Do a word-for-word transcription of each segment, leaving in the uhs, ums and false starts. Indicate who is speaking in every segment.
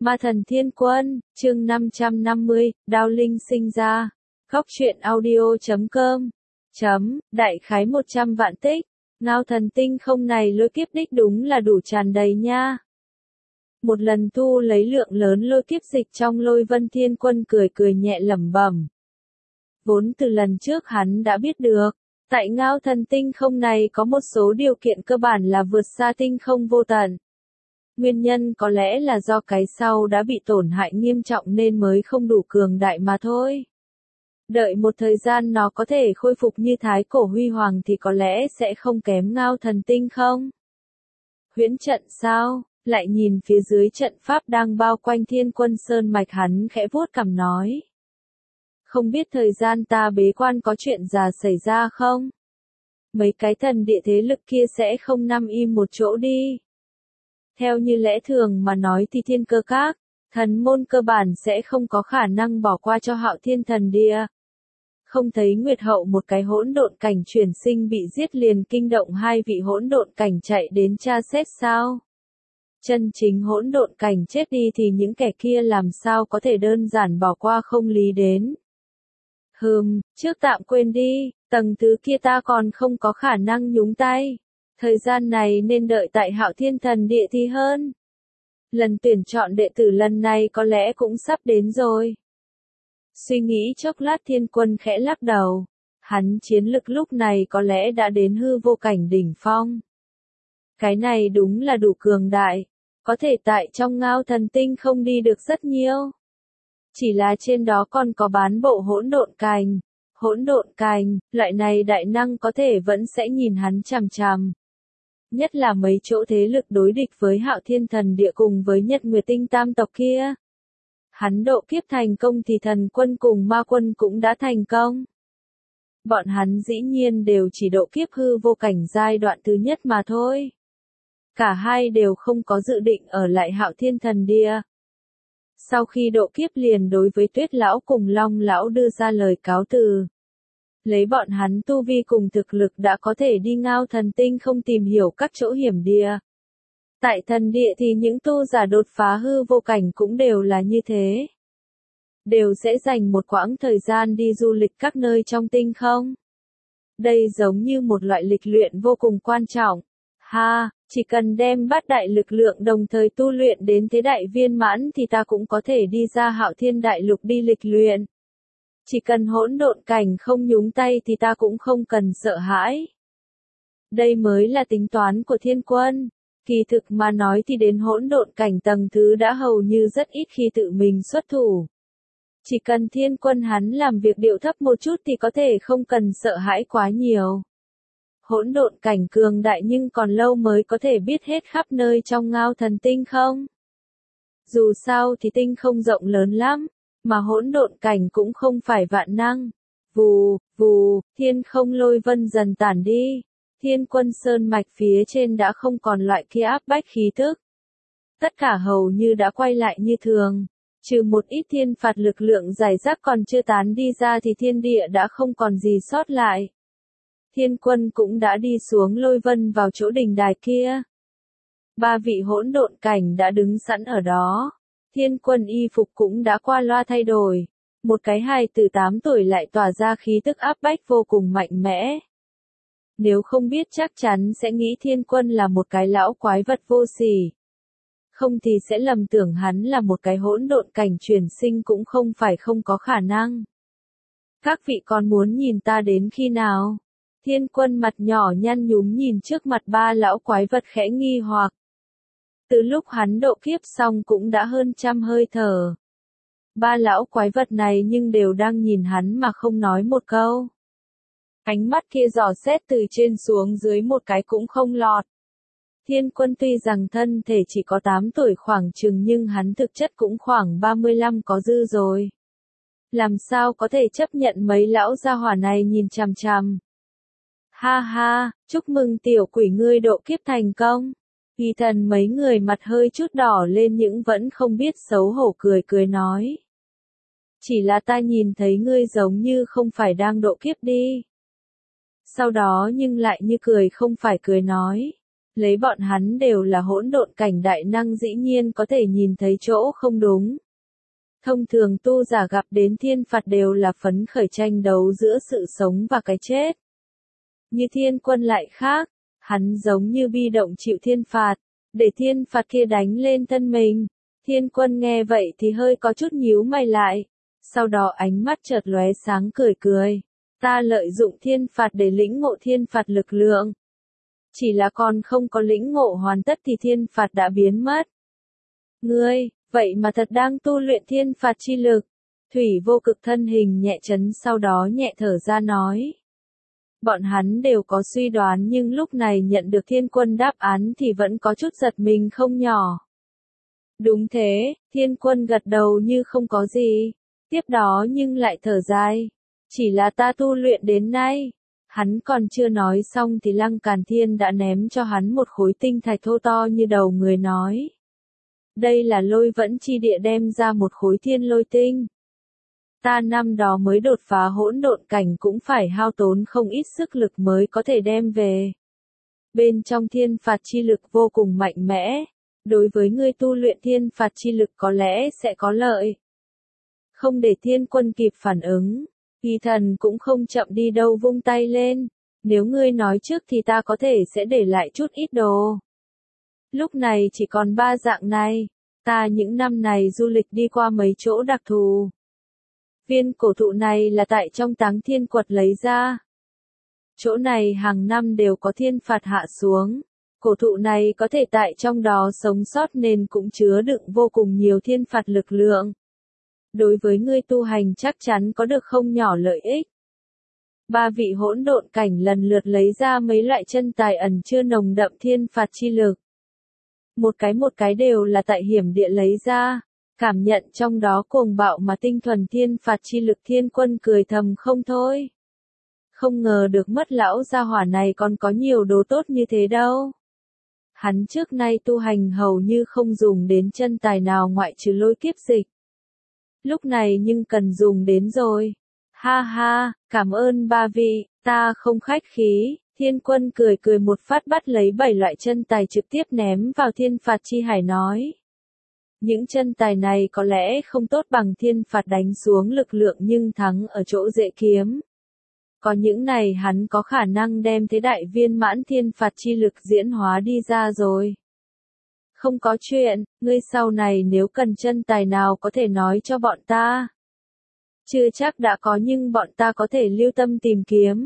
Speaker 1: Ma thần thiên quân, chương năm trăm năm mươi, Đao Linh sinh ra. Góc truyện audio chấm com. Chấm, đại khái một trăm vạn tích. Ngao thần tinh không này lôi kiếp đích đúng là đủ tràn đầy nha. Một lần thu lấy lượng lớn lôi kiếp dịch trong lôi vân thiên quân cười cười nhẹ lẩm bẩm. Vốn từ lần trước hắn đã biết được, tại ngao thần tinh không này có một số điều kiện cơ bản là vượt xa tinh không vô tận. Nguyên nhân có lẽ là do cái sau đã bị tổn hại nghiêm trọng nên mới không đủ cường đại mà thôi. Đợi một thời gian nó có thể khôi phục như thái cổ huy hoàng thì có lẽ sẽ không kém ngao thần tinh không? Huyễn trận sao? Lại nhìn phía dưới trận pháp đang bao quanh thiên quân sơn mạch, hắn khẽ vuốt cằm nói. Không biết thời gian ta bế quan có chuyện gì xảy ra không? Mấy cái thần địa thế lực kia sẽ không nằm im một chỗ đi. Theo như lẽ thường mà nói thì thiên cơ các, thần môn cơ bản sẽ không có khả năng bỏ qua cho Hạo Thiên thần địa. Không thấy Nguyệt Hậu một cái hỗn độn cảnh chuyển sinh bị giết liền kinh động hai vị hỗn độn cảnh chạy đến tra xét sao? Chân chính hỗn độn cảnh chết đi thì những kẻ kia làm sao có thể đơn giản bỏ qua không lý đến. Hừm, trước tạm quên đi, tầng thứ kia ta còn không có khả năng nhúng tay. Thời gian này nên đợi tại Hạo Thiên thần địa thì hơn. Lần tuyển chọn đệ tử lần này có lẽ cũng sắp đến rồi. Suy nghĩ chốc lát thiên quân khẽ lắc đầu. Hắn chiến lực lúc này có lẽ đã đến hư vô cảnh đỉnh phong. Cái này đúng là đủ cường đại. Có thể tại trong ngao thần tinh không đi được rất nhiều. Chỉ là trên đó còn có bán bộ hỗn độn cành. Hỗn độn cành, loại này đại năng có thể vẫn sẽ nhìn hắn chằm chằm. Nhất là mấy chỗ thế lực đối địch với Hạo Thiên thần địa cùng với Nhật Nguyệt tinh tam tộc kia. Hắn độ kiếp thành công thì thần quân cùng ma quân cũng đã thành công. Bọn hắn dĩ nhiên đều chỉ độ kiếp hư vô cảnh giai đoạn thứ nhất mà thôi. Cả hai đều không có dự định ở lại Hạo Thiên thần địa. Sau khi độ kiếp liền đối với Tuyết lão cùng Long lão đưa ra lời cáo từ. Lấy bọn hắn tu vi cùng thực lực đã có thể đi ngao thần tinh không tìm hiểu các chỗ hiểm địa. Tại thần địa thì những tu giả đột phá hư vô cảnh cũng đều là như thế. Đều sẽ dành một quãng thời gian đi du lịch các nơi trong tinh không. Đây giống như một loại lịch luyện vô cùng quan trọng. Ha, chỉ cần đem bát đại lực lượng đồng thời tu luyện đến thế đại viên mãn thì ta cũng có thể đi ra Hạo Thiên đại lục đi lịch luyện. Chỉ cần hỗn độn cảnh không nhúng tay thì ta cũng không cần sợ hãi. Đây mới là tính toán của thiên quân. Kỳ thực mà nói thì đến hỗn độn cảnh tầng thứ đã hầu như rất ít khi tự mình xuất thủ. Chỉ cần thiên quân hắn làm việc điệu thấp một chút thì có thể không cần sợ hãi quá nhiều. Hỗn độn cảnh cường đại nhưng còn lâu mới có thể biết hết khắp nơi trong ngao thần tinh không? Dù sao thì tinh không rộng lớn lắm. Mà hỗn độn cảnh cũng không phải vạn năng. Vù, vù, thiên không lôi vân dần tản đi. Thiên quân sơn mạch phía trên đã không còn loại kia áp bách khí thức. Tất cả hầu như đã quay lại như thường. Trừ một ít thiên phạt lực lượng giải rác còn chưa tán đi ra thì thiên địa đã không còn gì sót lại. Thiên quân cũng đã đi xuống lôi vân vào chỗ đỉnh đài kia. Ba vị hỗn độn cảnh đã đứng sẵn ở đó. Thiên quân y phục cũng đã qua loa thay đổi. Một cái hài từ tám tuổi lại tỏa ra khí tức áp bách vô cùng mạnh mẽ. Nếu không biết chắc chắn sẽ nghĩ thiên quân là một cái lão quái vật vô sỉ. Không thì sẽ lầm tưởng hắn là một cái hỗn độn cảnh chuyển sinh cũng không phải không có khả năng. Các vị còn muốn nhìn ta đến khi nào? Thiên quân mặt nhỏ nhăn nhúm nhìn trước mặt ba lão quái vật khẽ nghi hoặc. Từ lúc hắn độ kiếp xong cũng đã hơn trăm hơi thở. Ba lão quái vật này nhưng đều đang nhìn hắn mà không nói một câu. Ánh mắt kia dò xét từ trên xuống dưới một cái cũng không lọt. Thiên quân tuy rằng thân thể chỉ có tám tuổi khoảng chừng nhưng hắn thực chất cũng khoảng ba mươi lăm có dư rồi. Làm sao có thể chấp nhận mấy lão gia hỏa này nhìn chằm chằm. Ha ha, chúc mừng tiểu quỷ ngươi độ kiếp thành công. Kỳ thần mấy người mặt hơi chút đỏ lên nhưng vẫn không biết xấu hổ cười cười nói. Chỉ là ta nhìn thấy ngươi giống như không phải đang độ kiếp đi. Sau đó nhưng lại như cười không phải cười nói. Lấy bọn hắn đều là hỗn độn cảnh đại năng dĩ nhiên có thể nhìn thấy chỗ không đúng. Thông thường tu giả gặp đến thiên phạt đều là phấn khởi tranh đấu giữa sự sống và cái chết. Như thiên quân lại khác, hắn giống như bi động chịu thiên phạt, để thiên phạt kia đánh lên thân mình. Thiên quân nghe vậy thì hơi có chút nhíu mày lại, sau đó ánh mắt chợt lóe sáng cười cười. Ta lợi dụng thiên phạt để lĩnh ngộ thiên phạt lực lượng. Chỉ là còn không có lĩnh ngộ hoàn tất thì thiên phạt đã biến mất. Ngươi, vậy mà thật đang tu luyện thiên phạt chi lực. Thủy vô cực thân hình nhẹ chấn sau đó nhẹ thở ra nói. Bọn hắn đều có suy đoán nhưng lúc này nhận được thiên quân đáp án thì vẫn có chút giật mình không nhỏ. Đúng thế, thiên quân gật đầu như không có gì. Tiếp đó nhưng lại thở dài. Chỉ là ta tu luyện đến nay. Hắn còn chưa nói xong thì Lăng Càn Thiên đã ném cho hắn một khối tinh thạch thô to như đầu người nói. Đây là lôi vẫn chi địa đem ra một khối thiên lôi tinh. Ta năm đó mới đột phá hỗn độn cảnh cũng phải hao tốn không ít sức lực mới có thể đem về. Bên trong thiên phạt chi lực vô cùng mạnh mẽ. Đối với ngươi tu luyện thiên phạt chi lực có lẽ sẽ có lợi. Không để thiên quân kịp phản ứng. Kỳ thần cũng không chậm đi đâu vung tay lên. Nếu ngươi nói trước thì ta có thể sẽ để lại chút ít đồ. Lúc này chỉ còn ba dạng này. Ta những năm này du lịch đi qua mấy chỗ đặc thù. Viên cổ thụ này là tại trong Táng Thiên Quật lấy ra. Chỗ này hàng năm đều có thiên phạt hạ xuống. Cổ thụ này có thể tại trong đó sống sót nên cũng chứa đựng vô cùng nhiều thiên phạt lực lượng. Đối với ngươi tu hành chắc chắn có được không nhỏ lợi ích. Ba vị hỗn độn cảnh lần lượt lấy ra mấy loại chân tài ẩn chứa nồng đậm thiên phạt chi lực. Một cái một cái đều là tại hiểm địa lấy ra, cảm nhận trong đó cuồng bạo mà tinh thuần thiên phạt chi lực. Thiên quân cười thầm không thôi. Không ngờ được mất lão gia hỏa này còn có nhiều đồ tốt như thế đâu. Hắn trước nay tu hành hầu như không dùng đến chân tài nào ngoại trừ lôi kiếp dịch. Lúc này nhưng cần dùng đến rồi. Ha ha, cảm ơn ba vị, ta không khách khí. Thiên quân cười cười một phát bắt lấy bảy loại chân tài trực tiếp ném vào thiên phạt chi hải nói. Những chân tài này có lẽ không tốt bằng thiên phạt đánh xuống lực lượng nhưng thắng ở chỗ dễ kiếm. Có những này hắn có khả năng đem thế đại viên mãn thiên phạt chi lực diễn hóa đi ra rồi. Không có chuyện, ngươi sau này nếu cần chân tài nào có thể nói cho bọn ta. Chưa chắc đã có nhưng bọn ta có thể lưu tâm tìm kiếm.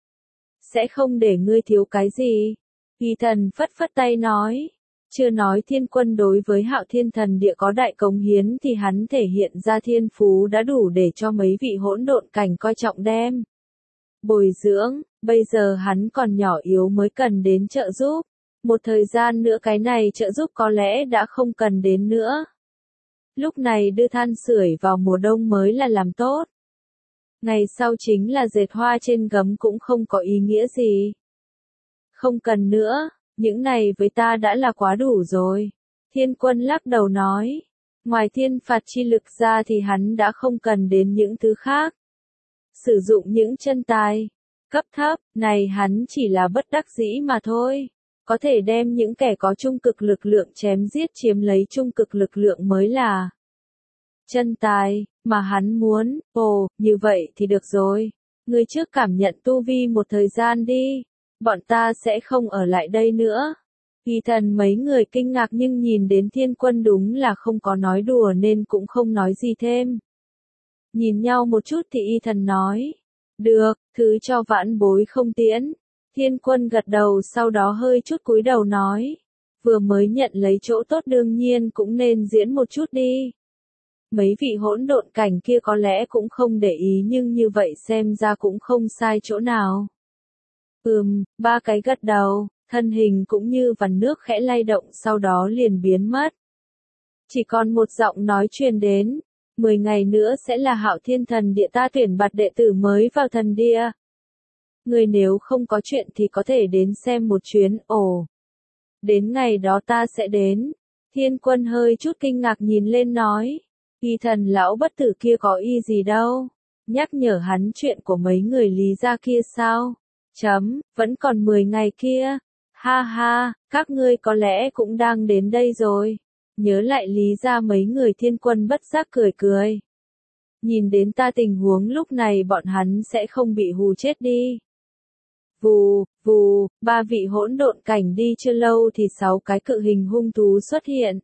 Speaker 1: Sẽ không để ngươi thiếu cái gì. Kỳ thần phất phất tay nói. Chưa nói thiên quân đối với Hạo Thiên Thần Địa có đại cống hiến thì hắn thể hiện ra thiên phú đã đủ để cho mấy vị hỗn độn cảnh coi trọng đem. Bồi dưỡng, bây giờ hắn còn nhỏ yếu mới cần đến trợ giúp. Một thời gian nữa cái này trợ giúp có lẽ đã không cần đến nữa. Lúc này đưa than sưởi vào mùa đông mới là làm tốt. Ngày sau chính là dệt hoa trên gấm cũng không có ý nghĩa gì. Không cần nữa, những này với ta đã là quá đủ rồi. Thiên quân lắc đầu nói. Ngoài thiên phạt chi lực ra thì hắn đã không cần đến những thứ khác. Sử dụng những chân tài cấp thấp này hắn chỉ là bất đắc dĩ mà thôi. Có thể đem những kẻ có trung cực lực lượng chém giết chiếm lấy trung cực lực lượng mới là chân tài mà hắn muốn. Ồ, như vậy thì được rồi. Ngươi trước cảm nhận tu vi một thời gian đi. Bọn ta sẽ không ở lại đây nữa. Kỳ thần mấy người kinh ngạc nhưng nhìn đến thiên quân đúng là không có nói đùa nên cũng không nói gì thêm. Nhìn nhau một chút thì y thần nói. Được, thứ cho vãn bối không tiễn. Thiên quân gật đầu sau đó hơi chút cúi đầu nói. Vừa mới nhận lấy chỗ tốt đương nhiên cũng nên diễn một chút đi. Mấy vị hỗn độn cảnh kia có lẽ cũng không để ý nhưng như vậy xem ra cũng không sai chỗ nào. Ừm, ba cái gật đầu, thân hình cũng như vằn nước khẽ lay động sau đó liền biến mất. Chỉ còn một giọng nói truyền đến. Mười ngày nữa sẽ là Hạo Thiên Thần Địa ta tuyển bạt đệ tử mới vào thần địa. Người nếu không có chuyện thì có thể đến xem một chuyến. Ồ, đến ngày đó ta sẽ đến. Thiên quân hơi chút kinh ngạc nhìn lên nói. Kỳ thần lão bất tử kia có ý gì đâu. Nhắc nhở hắn chuyện của mấy người Lý gia kia sao? Chấm, vẫn còn mười ngày kia. Ha ha, các ngươi có lẽ cũng đang đến đây rồi. Nhớ lại lý ra mấy người thiên quân bất giác cười cười. Nhìn đến ta tình huống lúc này bọn hắn sẽ không bị hù chết đi. Vù, vù, ba vị hỗn độn cảnh đi chưa lâu thì sáu cái cự hình hung thú xuất hiện.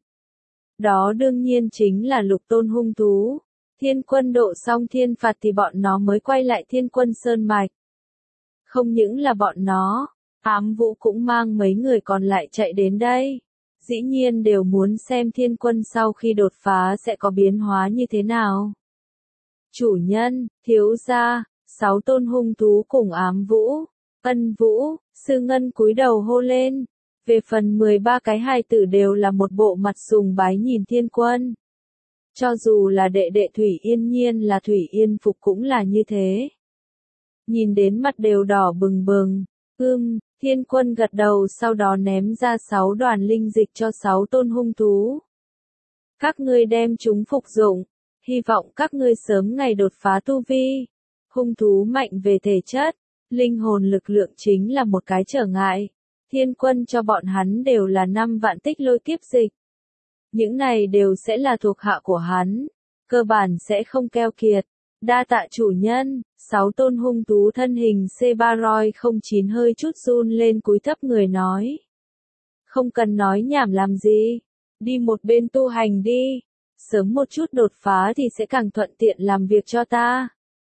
Speaker 1: Đó đương nhiên chính là lục tôn hung thú. Thiên quân độ xong thiên phạt thì bọn nó mới quay lại thiên quân sơn mạch. Không những là bọn nó, Ám Vũ cũng mang mấy người còn lại chạy đến đây. Dĩ nhiên đều muốn xem thiên quân sau khi đột phá sẽ có biến hóa như thế nào. Chủ nhân, thiếu gia, sáu tôn hung thú cùng Ám Vũ, Ân Vũ, Sư Ngân cúi đầu hô lên. Về phần mười ba cái hài tử đều là một bộ mặt sùng bái nhìn thiên quân. Cho dù là đệ đệ Thủy Yên Nhiên là Thủy Yên Phục cũng là như thế. Nhìn đến mặt đều đỏ bừng bừng, ưm, thiên quân gật đầu sau đó ném ra sáu đoàn linh dịch cho sáu tôn hung thú. Các ngươi đem chúng phục dụng, hy vọng các ngươi sớm ngày đột phá tu vi. Hung thú mạnh về thể chất, linh hồn lực lượng chính là một cái trở ngại. Thiên quân cho bọn hắn đều là năm vạn tích lôi kiếp dịch. Những này đều sẽ là thuộc hạ của hắn, cơ bản sẽ không keo kiệt. Đa tạ chủ nhân, sáu tôn hung thú thân hình C ba roi không chín hơi chút run lên cúi thấp người nói. Không cần nói nhảm làm gì, đi một bên tu hành đi, sớm một chút đột phá thì sẽ càng thuận tiện làm việc cho ta.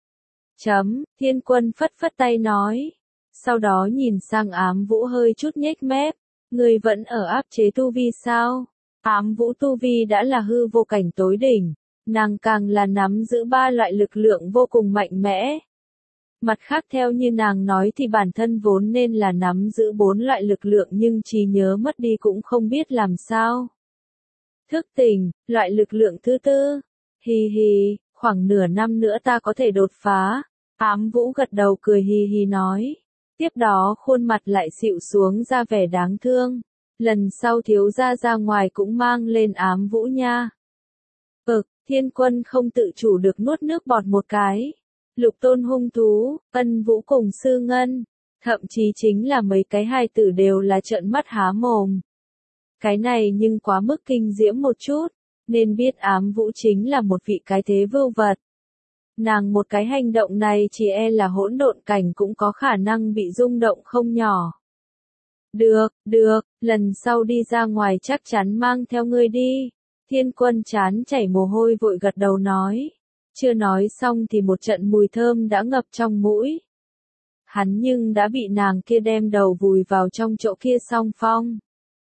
Speaker 1: Chấm, thiên quân phất phất tay nói. Sau đó nhìn sang Ám Vũ hơi chút nhếch mép, người vẫn ở áp chế tu vi sao? Ám Vũ tu vi đã là hư vô cảnh tối đỉnh, nàng càng là nắm giữ ba loại lực lượng vô cùng mạnh mẽ. Mặt khác theo như nàng nói thì bản thân vốn nên là nắm giữ bốn loại lực lượng nhưng trí nhớ mất đi cũng không biết làm sao. Thức tỉnh, loại lực lượng thứ tư. Hi hi, khoảng nửa năm nữa ta có thể đột phá. Ám Vũ gật đầu cười hi hi nói. Tiếp đó khuôn mặt lại xịu xuống ra vẻ đáng thương. Lần sau thiếu gia ra ngoài cũng mang lên Ám Vũ nha. Ực, thiên quân không tự chủ được nuốt nước bọt một cái. Lục tôn hung thú, Ân Vũ cùng Sư Ngân. Thậm chí chính là mấy cái hài tử đều là trợn mắt há mồm. Cái này nhưng quá mức kinh diễm một chút, nên biết Ám Vũ chính là một vị cái thế vưu vật. Nàng một cái hành động này chỉ e là hỗn độn cảnh cũng có khả năng bị rung động không nhỏ. Được, được, lần sau đi ra ngoài chắc chắn mang theo ngươi đi. Thiên quân chán chảy mồ hôi vội gật đầu nói. Chưa nói xong thì một trận mùi thơm đã ngập trong mũi. Hắn nhưng đã bị nàng kia đem đầu vùi vào trong chỗ kia song phong.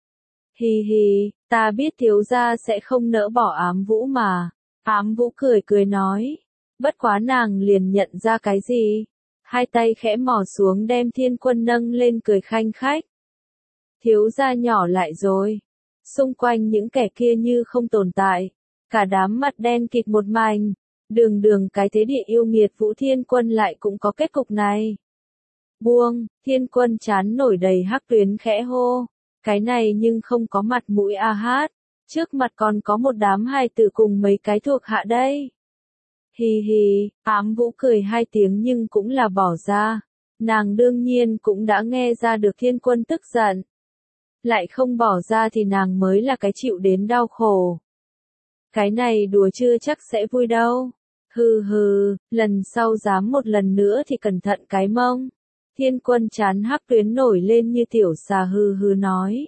Speaker 1: Hi hi, ta biết thiếu gia sẽ không nỡ bỏ Ám Vũ mà. Ám Vũ cười cười nói. Bất quá nàng liền nhận ra cái gì. Hai tay khẽ mò xuống đem thiên quân nâng lên cười khanh khách. Thiếu gia nhỏ lại rồi. Xung quanh những kẻ kia như không tồn tại. Cả đám mặt đen kịt một mảnh. Đường đường cái thế địa yêu nghiệt Vũ Thiên Quân lại cũng có kết cục này. Buông, Thiên Quân chán nổi đầy hắc tuyến khẽ hô. Cái này nhưng không có mặt mũi a hát. Trước mặt còn có một đám hài tử cùng mấy cái thuộc hạ đây. Hi hi, Ám Vũ cười hai tiếng nhưng cũng là bỏ ra. Nàng đương nhiên cũng đã nghe ra được Thiên Quân tức giận. Lại không bỏ ra thì nàng mới là cái chịu đến đau khổ. Cái này đùa chưa chắc sẽ vui đâu. Hừ hừ, lần sau dám một lần nữa thì cẩn thận cái mông. Thiên Quân chán hắc tuyến nổi lên như tiểu xà hừ hừ nói.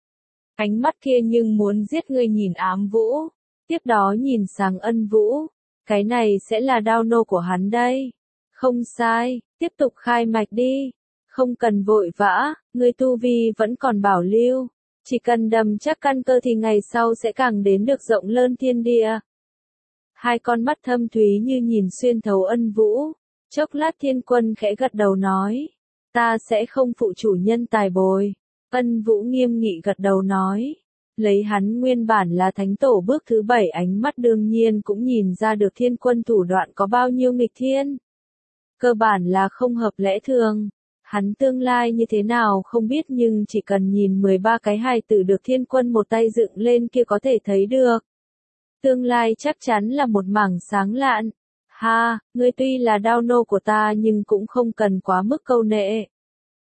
Speaker 1: Ánh mắt kia nhưng muốn giết người nhìn Ám Vũ. Tiếp đó nhìn sang Ân Vũ. Cái này sẽ là đao nô của hắn đây. Không sai, tiếp tục khai mạch đi. Không cần vội vã, người tu vi vẫn còn bảo lưu. Chỉ cần đầm chắc căn cơ thì ngày sau sẽ càng đến được rộng lớn thiên địa. Hai con mắt thâm thúy như nhìn xuyên thấu Ân Vũ. Chốc lát Thiên Quân khẽ gật đầu nói. Ta sẽ không phụ chủ nhân tài bồi. Ân Vũ nghiêm nghị gật đầu nói. Lấy hắn nguyên bản là thánh tổ bước thứ bảy ánh mắt đương nhiên cũng nhìn ra được Thiên Quân thủ đoạn có bao nhiêu nghịch thiên. Cơ bản là không hợp lẽ thường. Hắn tương lai như thế nào không biết nhưng chỉ cần nhìn mười ba cái hài tử được Thiên Quân một tay dựng lên kia có thể thấy được. Tương lai chắc chắn là một mảng sáng lạn. Ha, ngươi tuy là đao nô của ta nhưng cũng không cần quá mức câu nệ.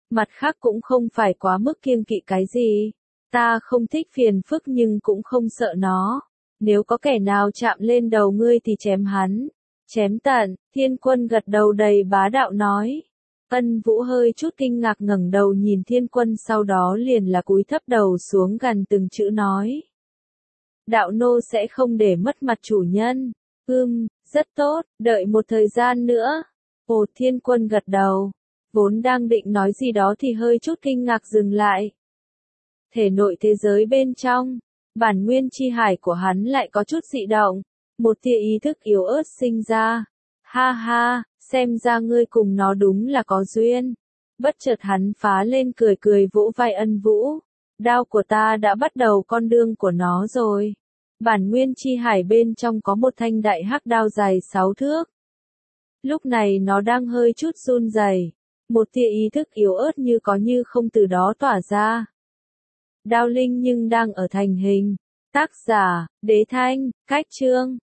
Speaker 1: Mặt khác cũng không phải quá mức kiêng kỵ cái gì. Ta không thích phiền phức nhưng cũng không sợ nó. Nếu có kẻ nào chạm lên đầu ngươi thì chém hắn. Chém tận, Thiên Quân gật đầu đầy bá đạo nói. Ân Vũ hơi chút kinh ngạc ngẩng đầu nhìn Thiên Quân sau đó liền là cúi thấp đầu xuống gần từng chữ nói. Đạo nô sẽ không để mất mặt chủ nhân. Ừm, rất tốt, đợi một thời gian nữa. Ồ, Thiên Quân gật đầu. Vốn đang định nói gì đó thì hơi chút kinh ngạc dừng lại. Thể nội thế giới bên trong, bản nguyên chi hải của hắn lại có chút dị động. Một tia ý thức yếu ớt sinh ra. Ha ha, xem ra ngươi cùng nó đúng là có duyên. Bất chợt hắn phá lên cười cười vỗ vai Ân Vũ. Đao của ta đã bắt đầu con đường của nó rồi. Bản nguyên chi hải bên trong có một thanh đại hắc đao dài sáu thước. Lúc này nó đang hơi chút run rẩy, một tia ý thức yếu ớt như có như không từ đó tỏa ra. Đao linh nhưng đang ở thành hình. Tác giả, Đế Thanh, cách chương.